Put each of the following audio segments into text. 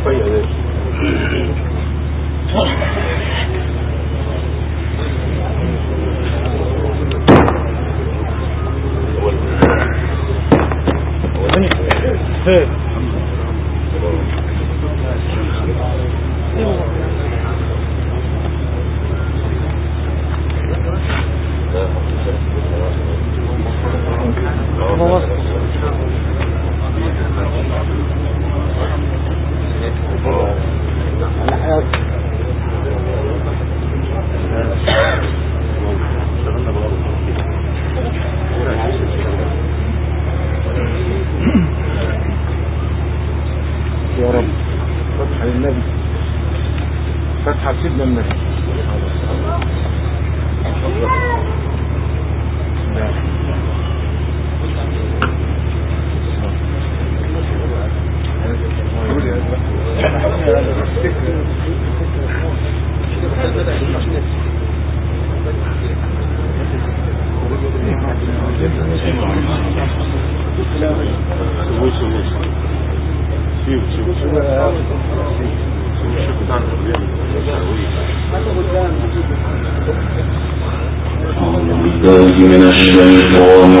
من الشيطان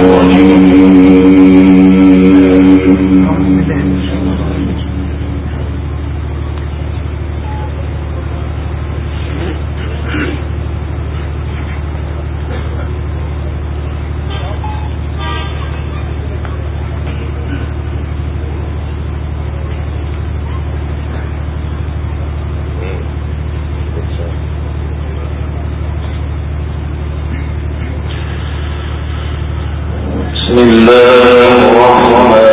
بسم الله الرحمن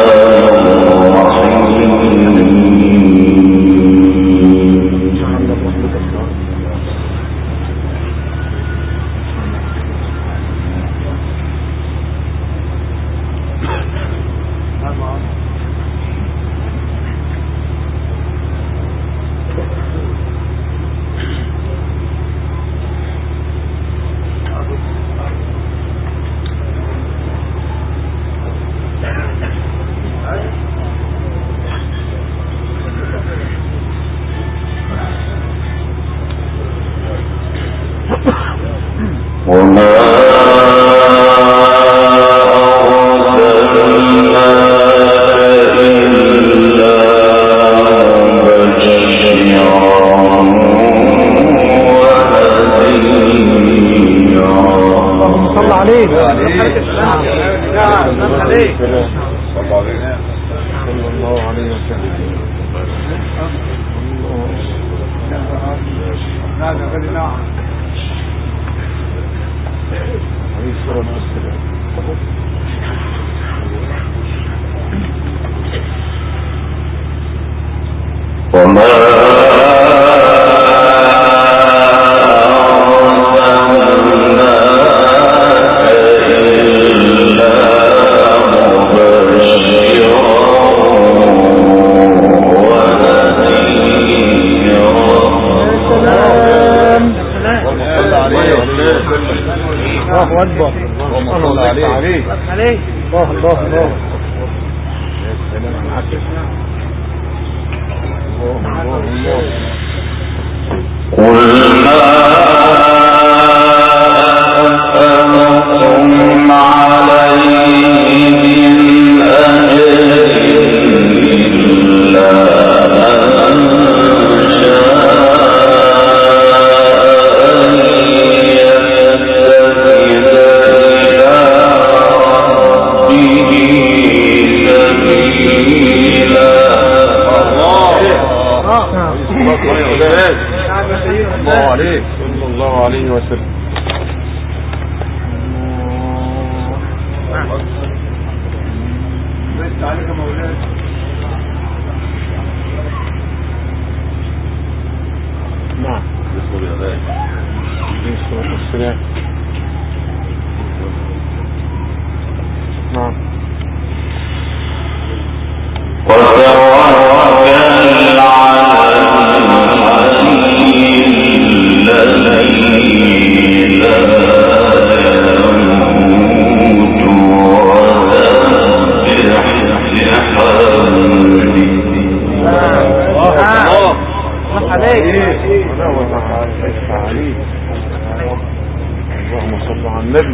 اللهم صل على النبي.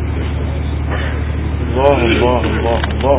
الله الله الله الله.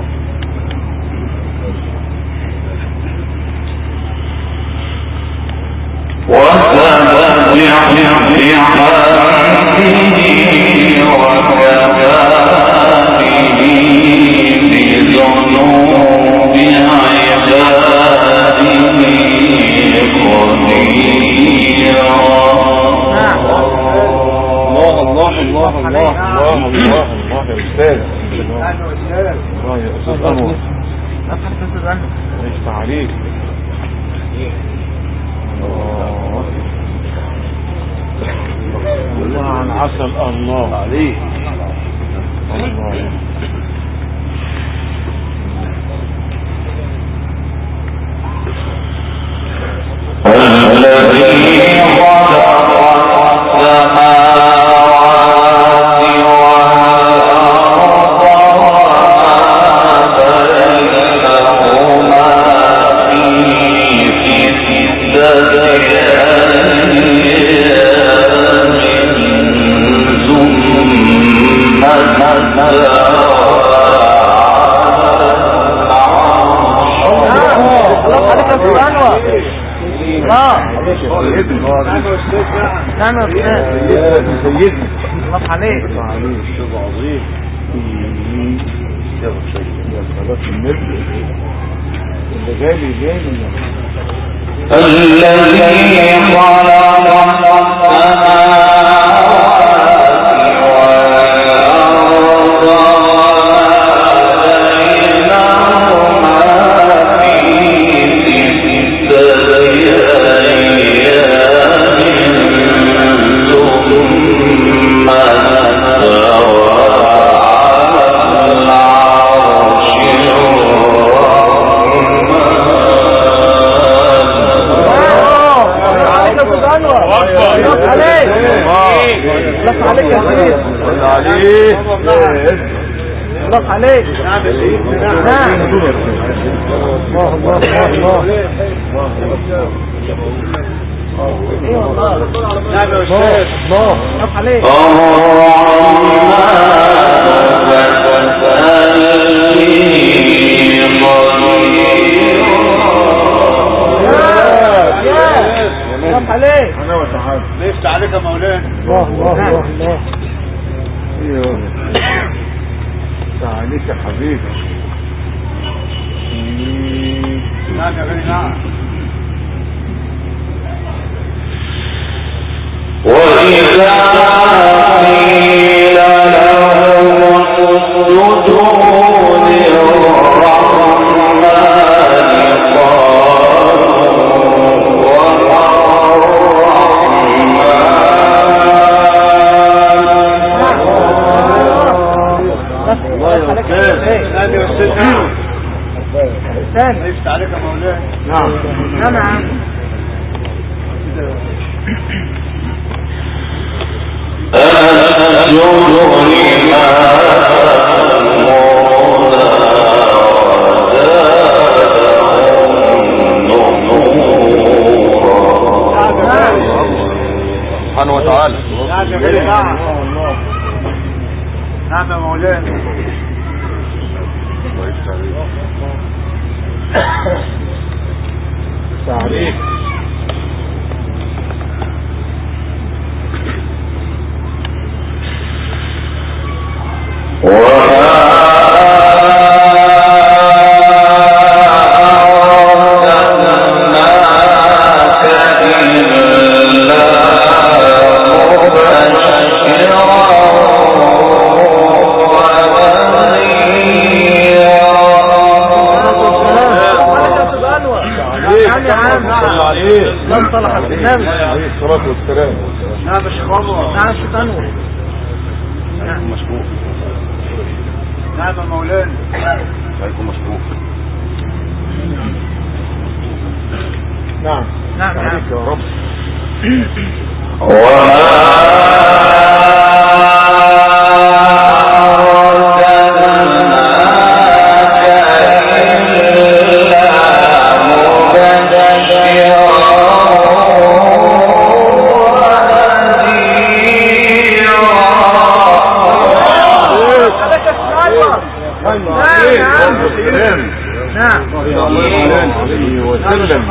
وسلم.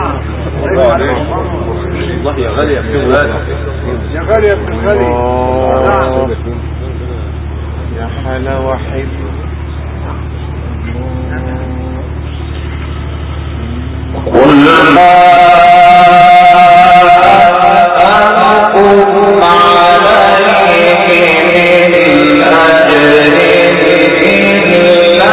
الله يا غالي يا ابن غالي يا غالي يا ابن غالي. يا حلاوة حلوة. كلما أنعم عليه من أجر إلا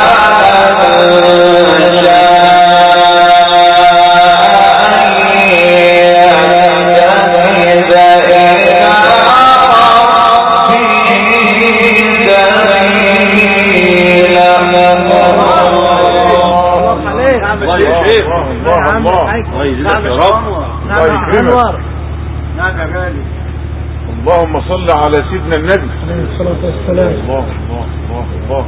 اللهم صل على سيدنا النبي عليه الصلاة والسلام. الله الله الله الله.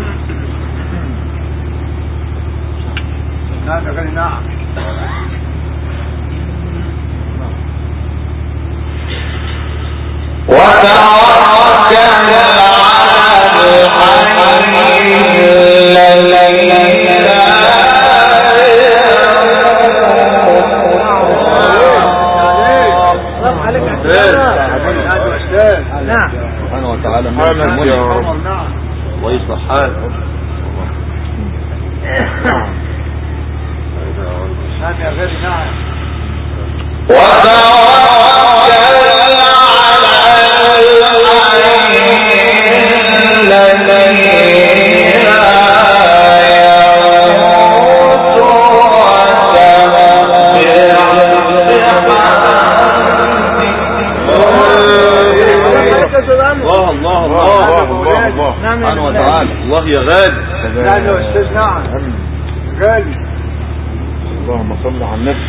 نعم يا غالي نعم. وتوكل سبحانه وتعالى ويصلح حاله. نعم يا غالي نعم. سبحانه وتعالى. الله يا غالي. نعم يا استاذ نعم. غالي. اللهم صل على النبي.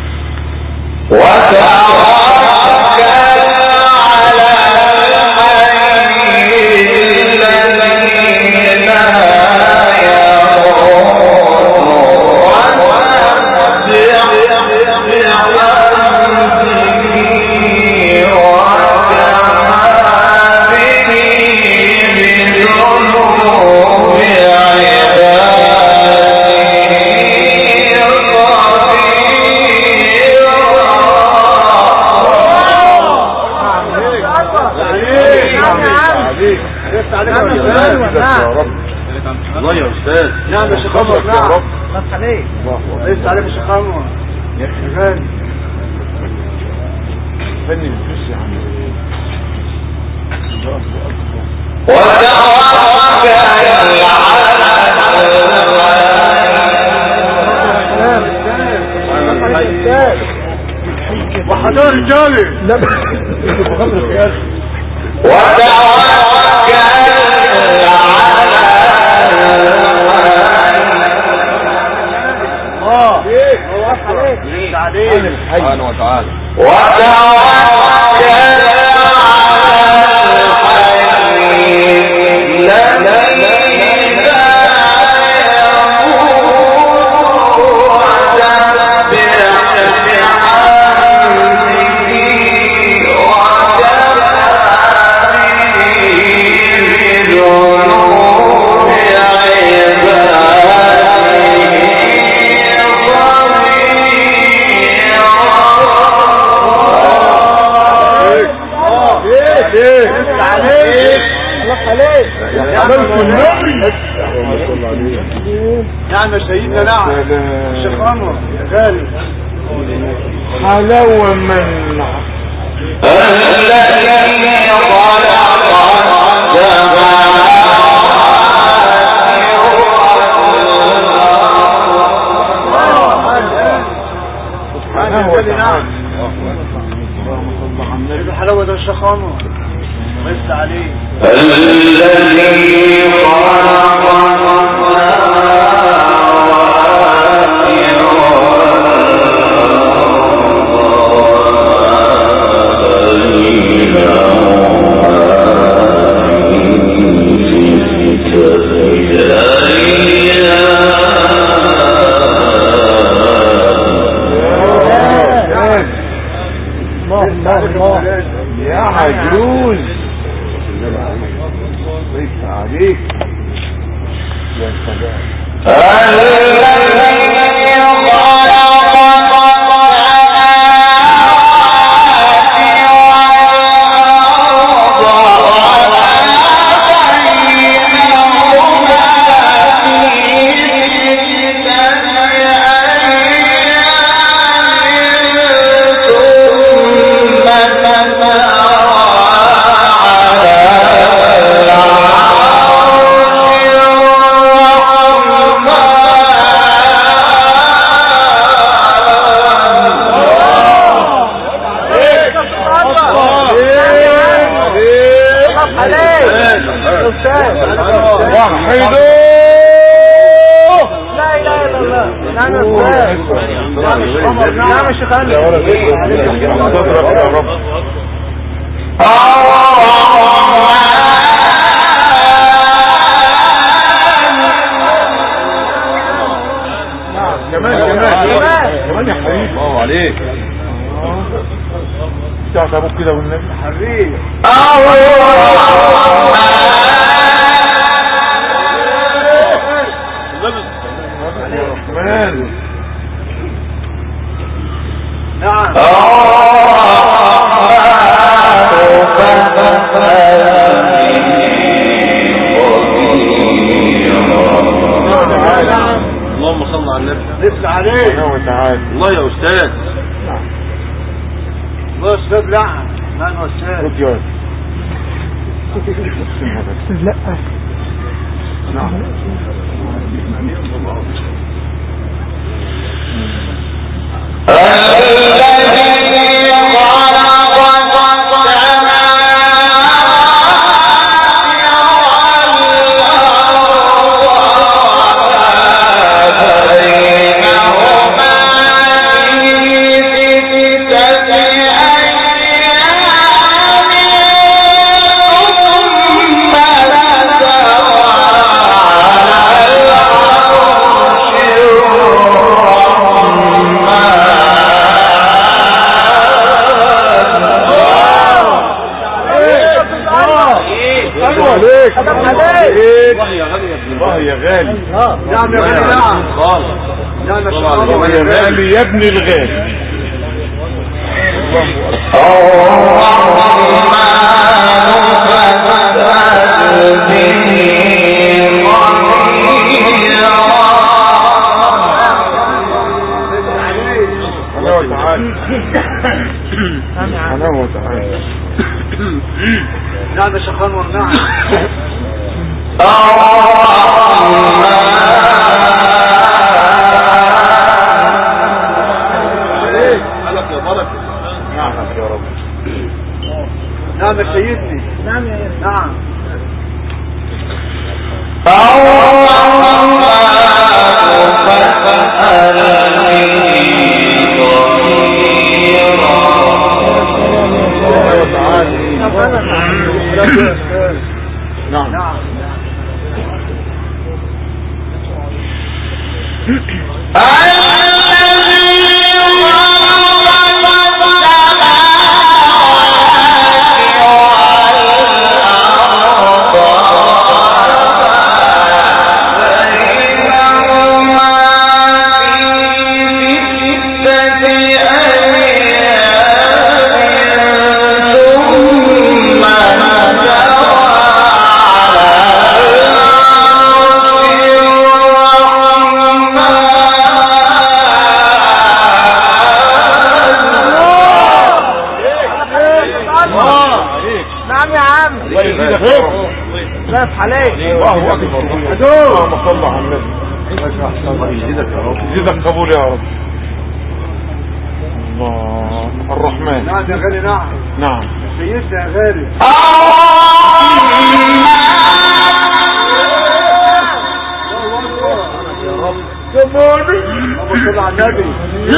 الله يا استاذ. نعم يا شيخ عمر. نعم فتح عليك. ليس عليك يا شيخ عمر. يا اخي غالي فني الفلوس يا عم. وحضار رجالي. لا بخبرك يا اخي. سبحانه وتعالى. نعم يا سيدنا. نعم الشيخ عمر يا غالي. حلاوة من الذي حلاوة ده الشيخ عمر بس عليه. الذي يا عجوز بيت عليك يا سلام. نعم يا شيخ علي. يا رب كمان يا حبيبي. الله عليك. بتاعت ابوك كده والنبي حبيبي. الرحمن. نعم. اللهم صل على النبي. لسه عليك. الله يا استاذ. الله يا استاذ. لا يا استاذ. لا نعم. الله يا غالي. نعم يا غالي. نعم خالص. نعم يا غالي يا ابن الغالي. أنا وتعالى. نعم يا شيخ انور. نعم. نعم يا رب. نعم يا سيدني. نعم يا نعم. نعم. نعم. الله أكبر. اللهم صل على النبي. يزيدك قبول يا رب. الله الرحمن. نعم يا غالي. نعم. نعم سيدنا يا غالي. كموني. اللهم صل على النبي.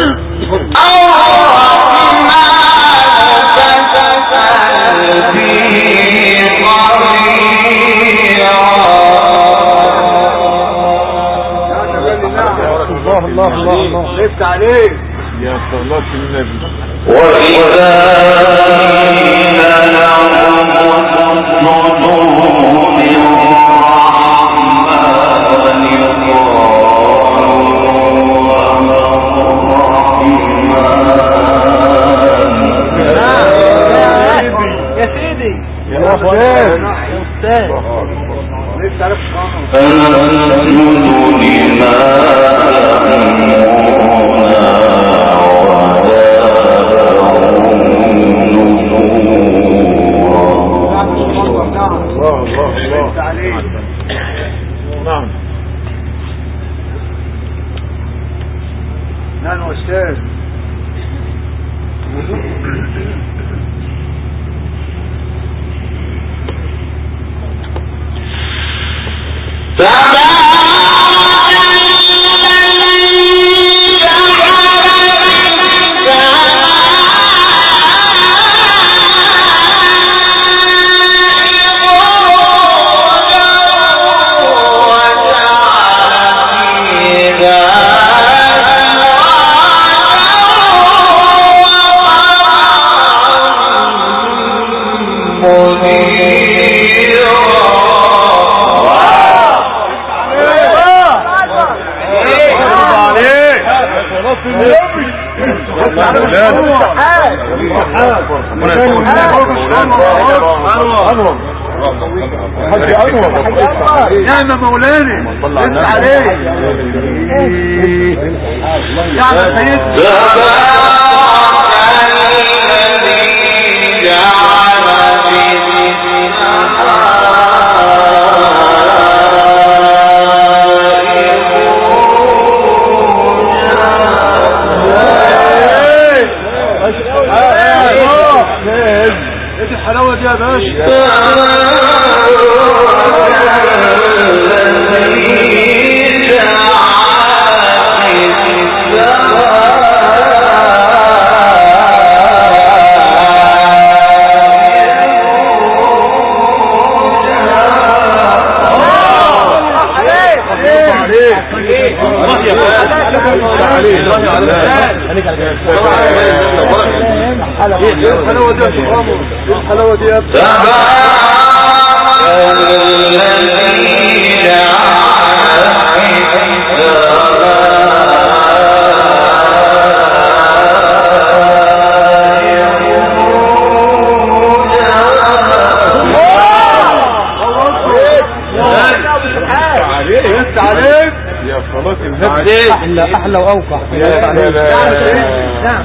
الله لفت عليك يا صلاة النبي. وإذا يا سيدي. يا أستاذ. لفت عليك نعم. نعم أستاذ. تبارك الذي جعل نعم مولانا انت عليك نعم سيدنا ايه الحلاوة دي يا باشا الحلاوة دي يا شيخ الحلاوة دي يا عليك يا صلاة النبي احلى واوقع نعم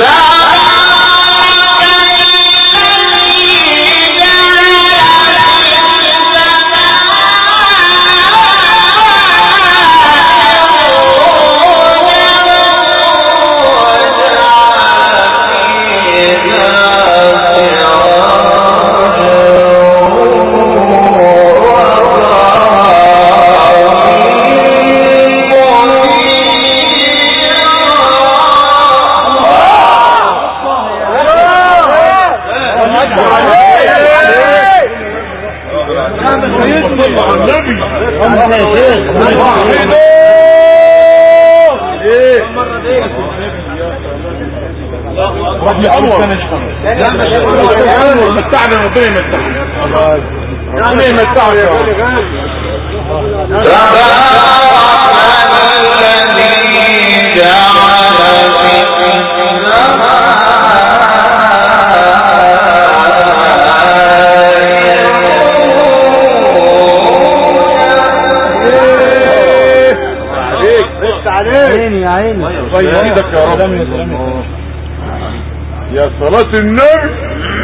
يا صلاة النبي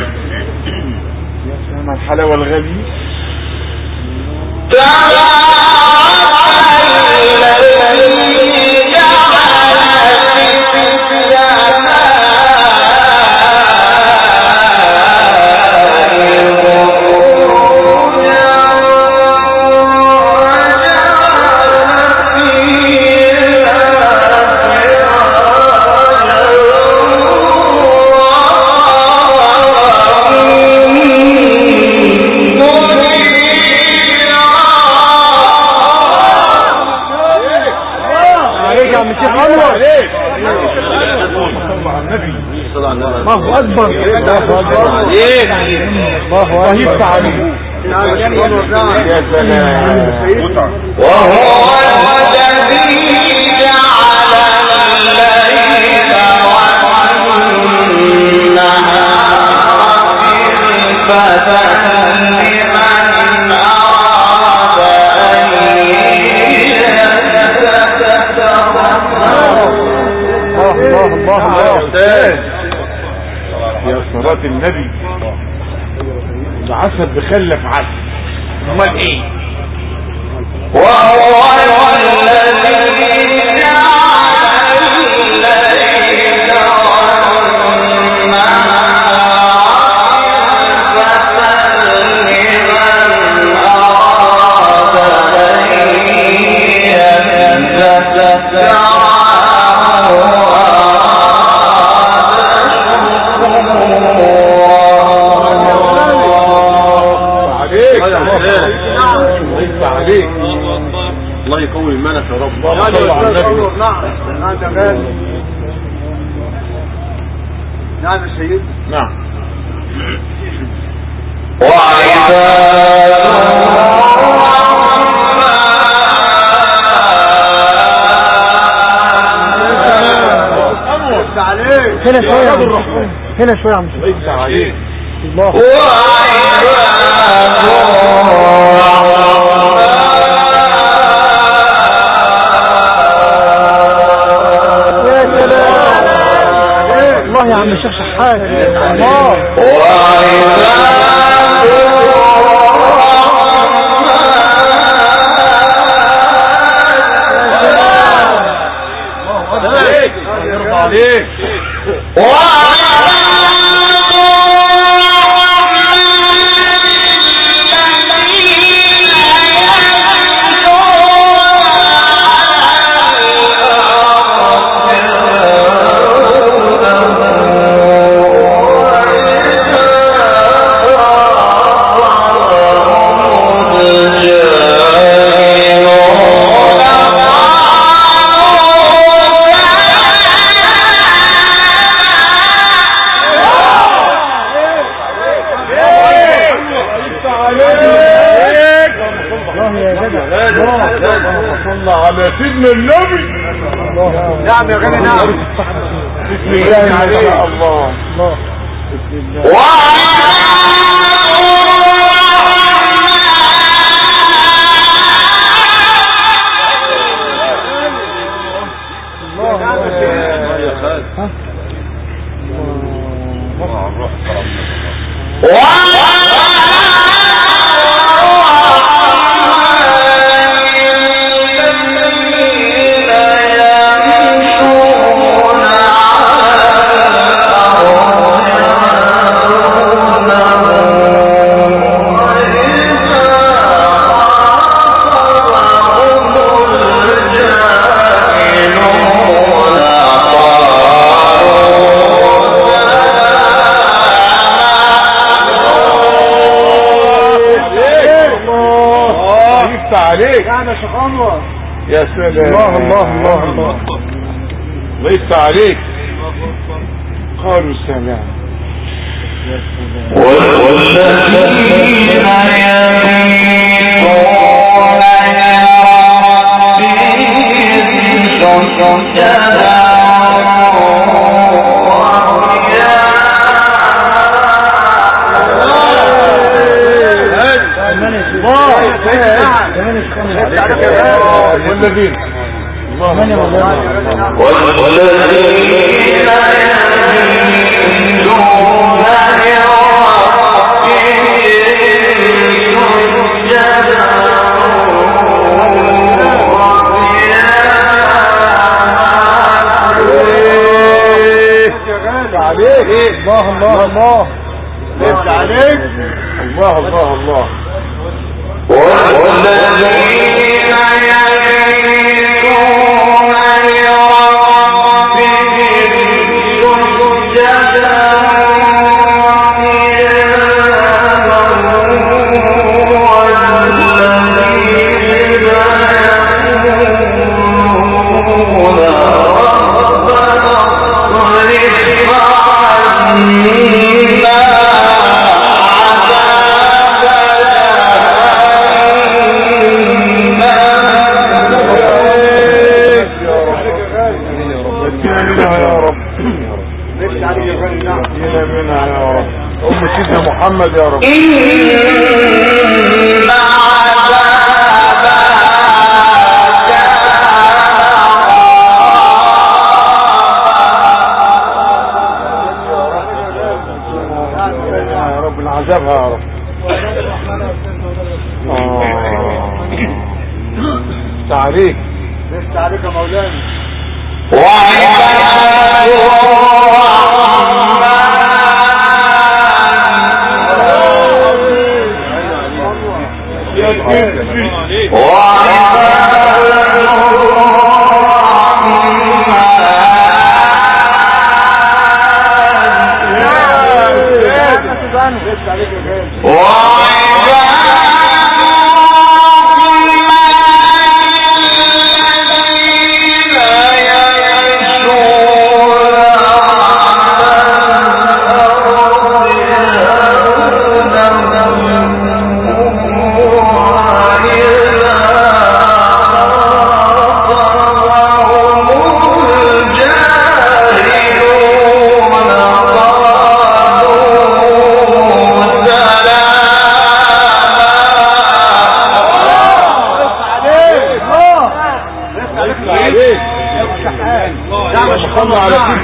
يا سلام الحلاوة الغالية الله اكبر الله يفتح عليه يا سلام وهو الذي جعل الليل والنهار خلفة لمن أراد الله يا صلاة النبي عسل بخلف عسل امال ايه وهو الذي جعل الليل والنهار الله يقوي الملك يا رب. نعم جمال. نعم يا سيد. نعم. هنا شوية يا عم هنا شوية يا عم ليس عليك الله الله يا عم الشيخ شحات الله عليك على سيدنا النبي. نعم يا غالي نعم. بسم الله ما شاء الله. بسم الله. يا سلام الله الله الله ليس عليك قالوا سلام والذين يبيتون لربهم سجدا والذين الله الله الله ليس عليك الله الله الله والذين يبيتون لربهم سجدا محمد يا رب يا رب العذاب يا رب تعريك عليك يا مولانا وعباد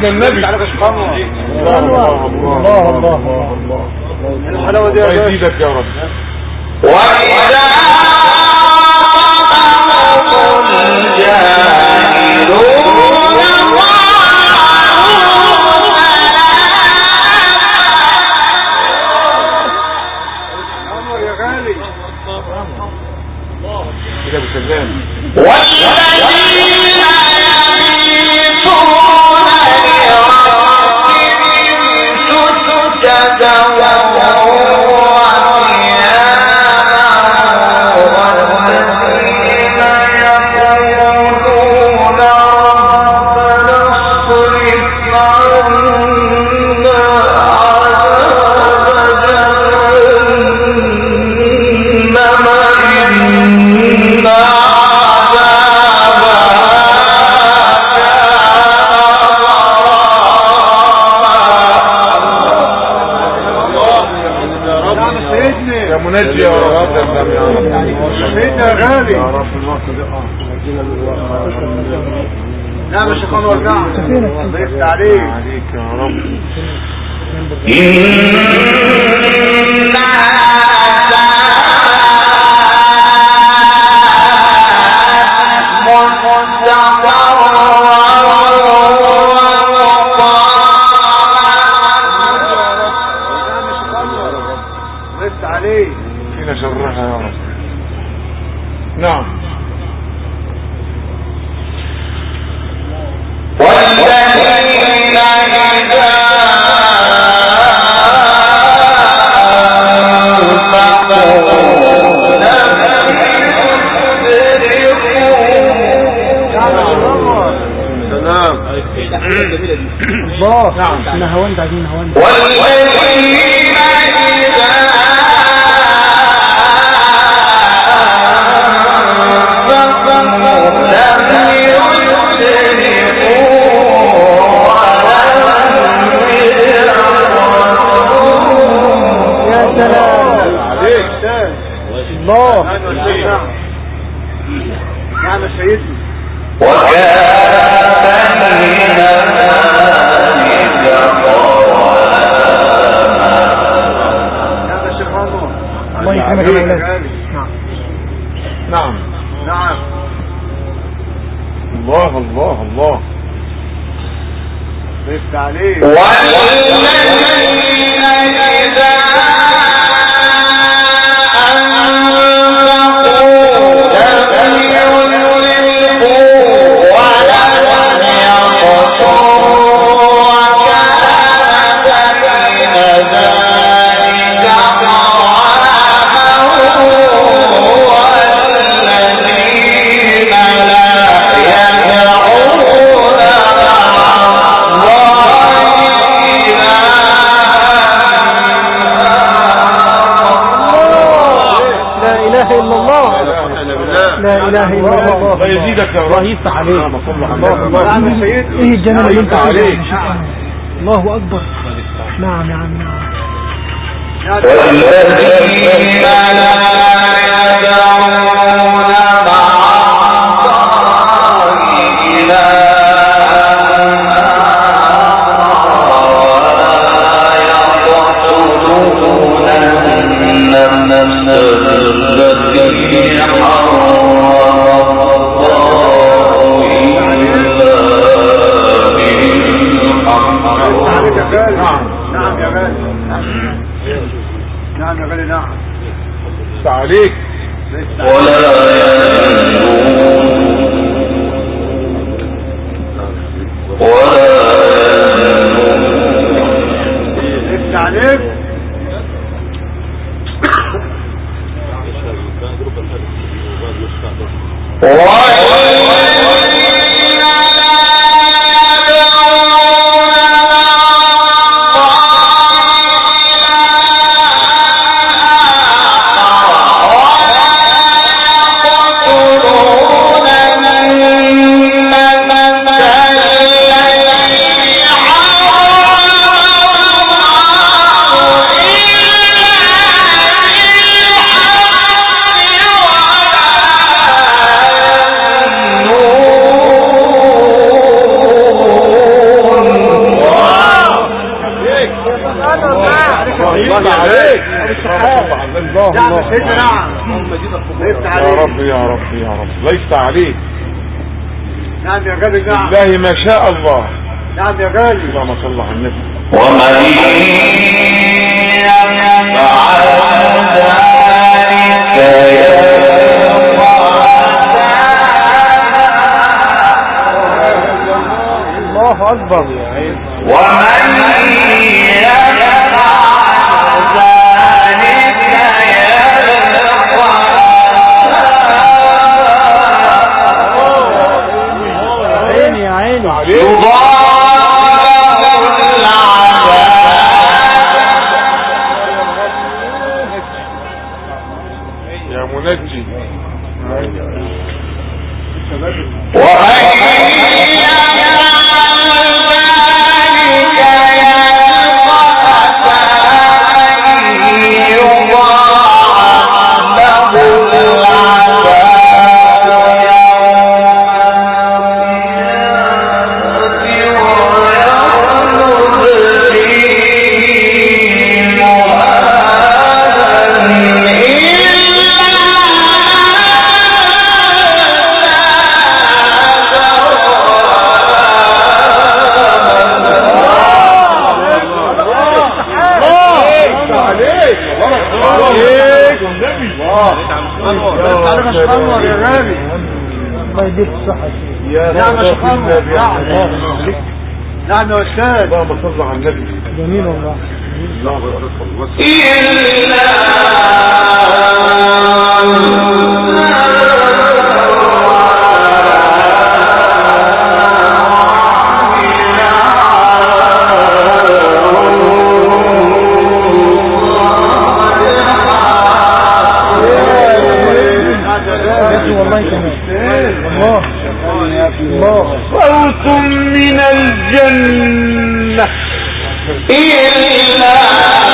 سيدنا النبي. الله الله الله الله الحلاوة دي الله يزيدك يا رب. وإذا منجي يا رب. سيدنا يا غالي يا رب. نعم يا شيخ انور. نعم ضيفت عليك يا رب. فينا شرها يا رب. نعم. والذين إذا الله. نعم نهوان بعدين نهوان. والذين الله. نعم سيدي. الله يكرمك يا ولاد. نعم نعم. الله الله الله. ضيفت عليك. لا اله الا الله. الله يزيدك يا رب. الله يفتح عليك. الله ايه الجنة اللي انت عليك. الله اكبر. نعم يا عم. نعم. والذين لا يدعون عليك. ولا الله عليك. نعم سيدنا. يا رب يا رب يا رب ليس عليك. نعم يا غالي. نعم الله ما شاء الله. نعم يا غالي. اللهم صل على النبي. ومن يفعل ذلك الله أكبر. ومن يفعل ذلك يا عيني يضاعف العذاب يا منجي. الله يديك الصحة. نعم يا شيخ. نعم يا أستاذ. اللهم صل على النبي. جميل والله. صوت من الجنة إلا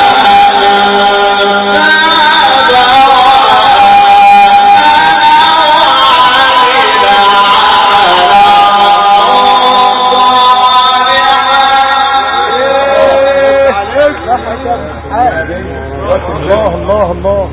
الله الله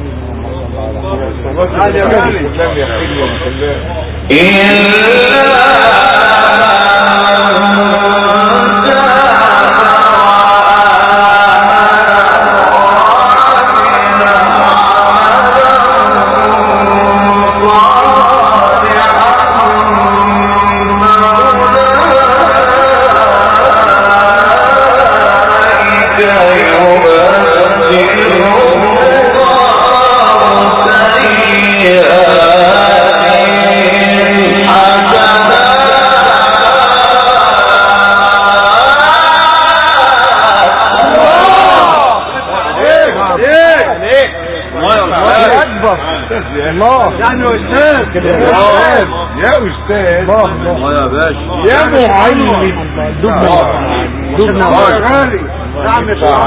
يا أستاذ. الله يا باشا. يا معلم. دبنا غالي. نعم يا شيخ.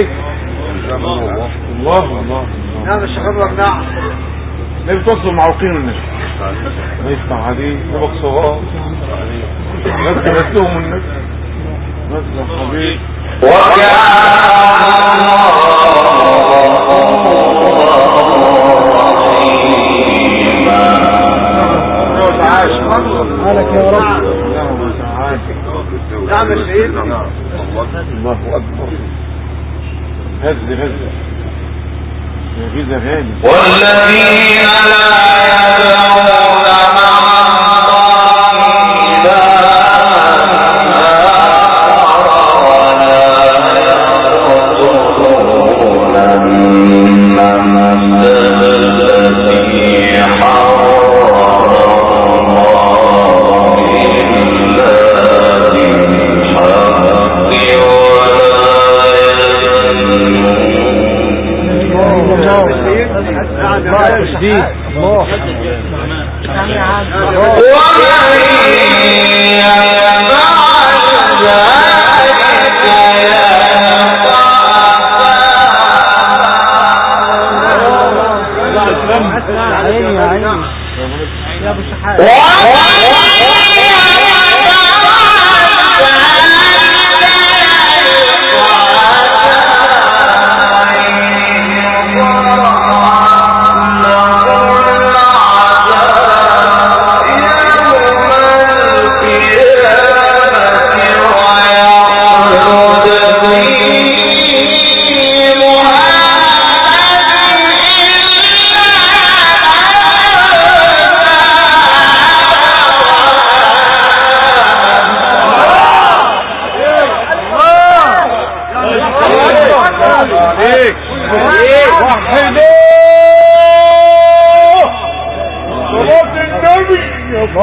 الله الله. نعم يا شيخ أنور. نعم نبي توصل معوقين النبي. ما يسمع عليه نبقى صغار نبقى نسلهم النبي نسل حبيب مالك يا رب. نعم يا سيد. الله أكبر. هز يا غيظة غالي. والذين لا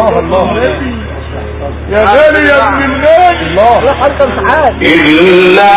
يا غالي يا ابن الناس الله حتى امتحان إلا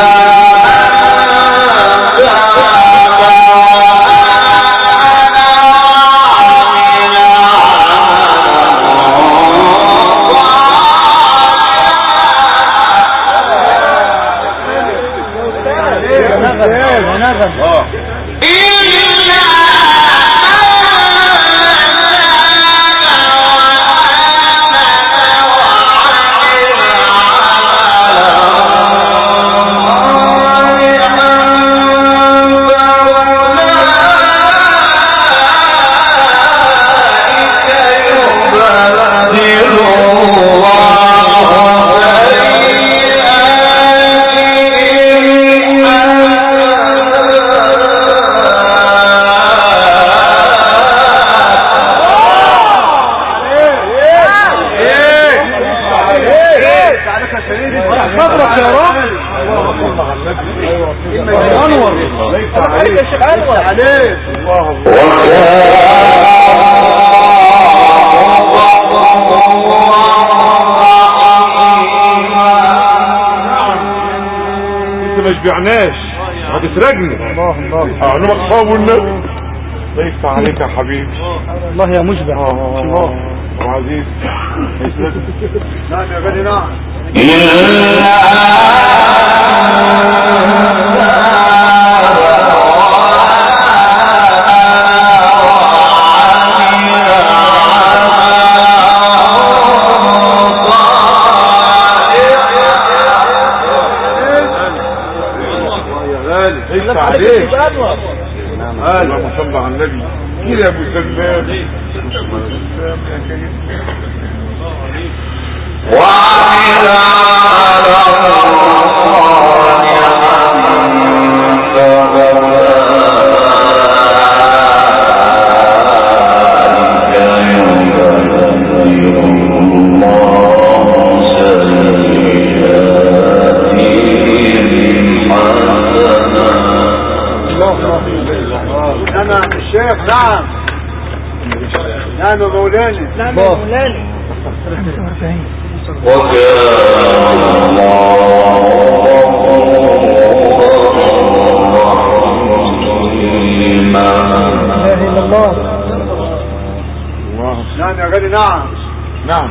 هتسرقني اعلمك صاب النبي ليس عليك يا حبيبي الله يا مشبع الله وعزيز نعم يا غالي نعم اللهم صل على النبي كده يا ابو سلام يا كريم وعلى نعم نعم يا مولانا نعم يا مولانا وكان الله نعم يا غالي نعم نعم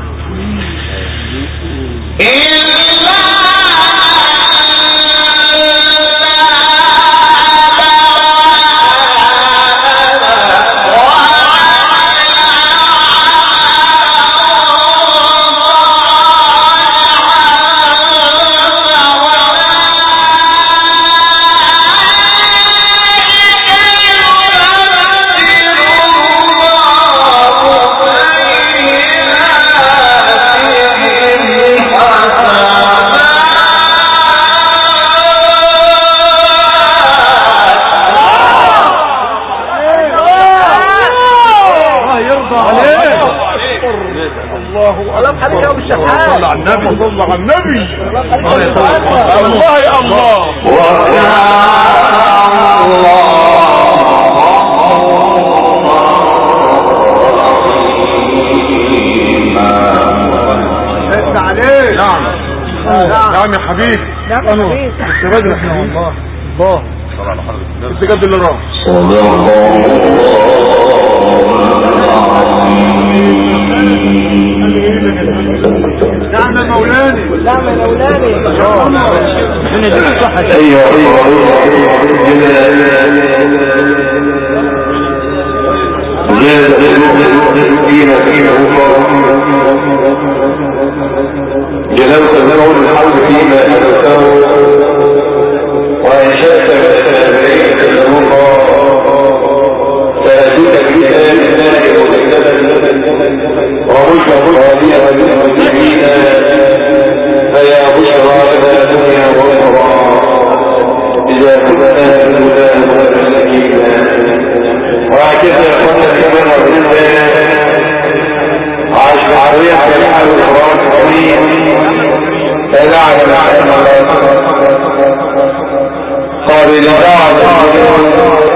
صلى على النبي الله يا الله عليه نعم نعم يا حبيبي نعم يا حبيبي استبادل يا حبيبي الله صلى على حضرتك انت جد اللي راح نعم يا مولاني نعم يا مولانا جلوت ذنو الحمد فيما أدوته وأنشأت بالتابعين كالنوطة فأتيك بكتاب الله مجددا وبشرى راضية للمسلمين فيا بشرى لنا الدنيا والأخرى إذا كنا بالهدى والمسلمين وهكذا كنا كبر الإنسان عاش بعرية كلمة القرآن الكريم فلعن العلم قال لدعوة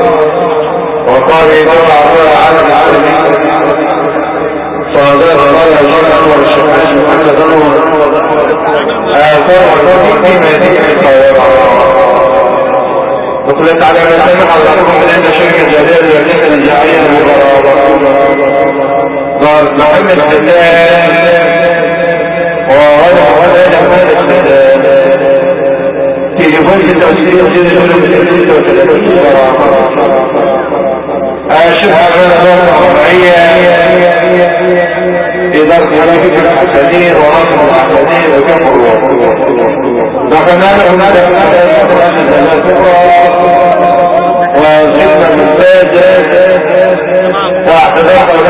وقال لدعوة على العالمين فأضر الله الله أنور الشيخ محمد أنور فرع في مدينة القاهرة. وقلت على ما سمع الله من عند شركة جلال والنسل الجاعية المباراه محمد فتان ووضع محمد فتان تليفون 66 شبه الرئية إدارة حركة الحسنين ورسم الحسنين وكم دخلنا هناك وزدنا المساجد واعتداء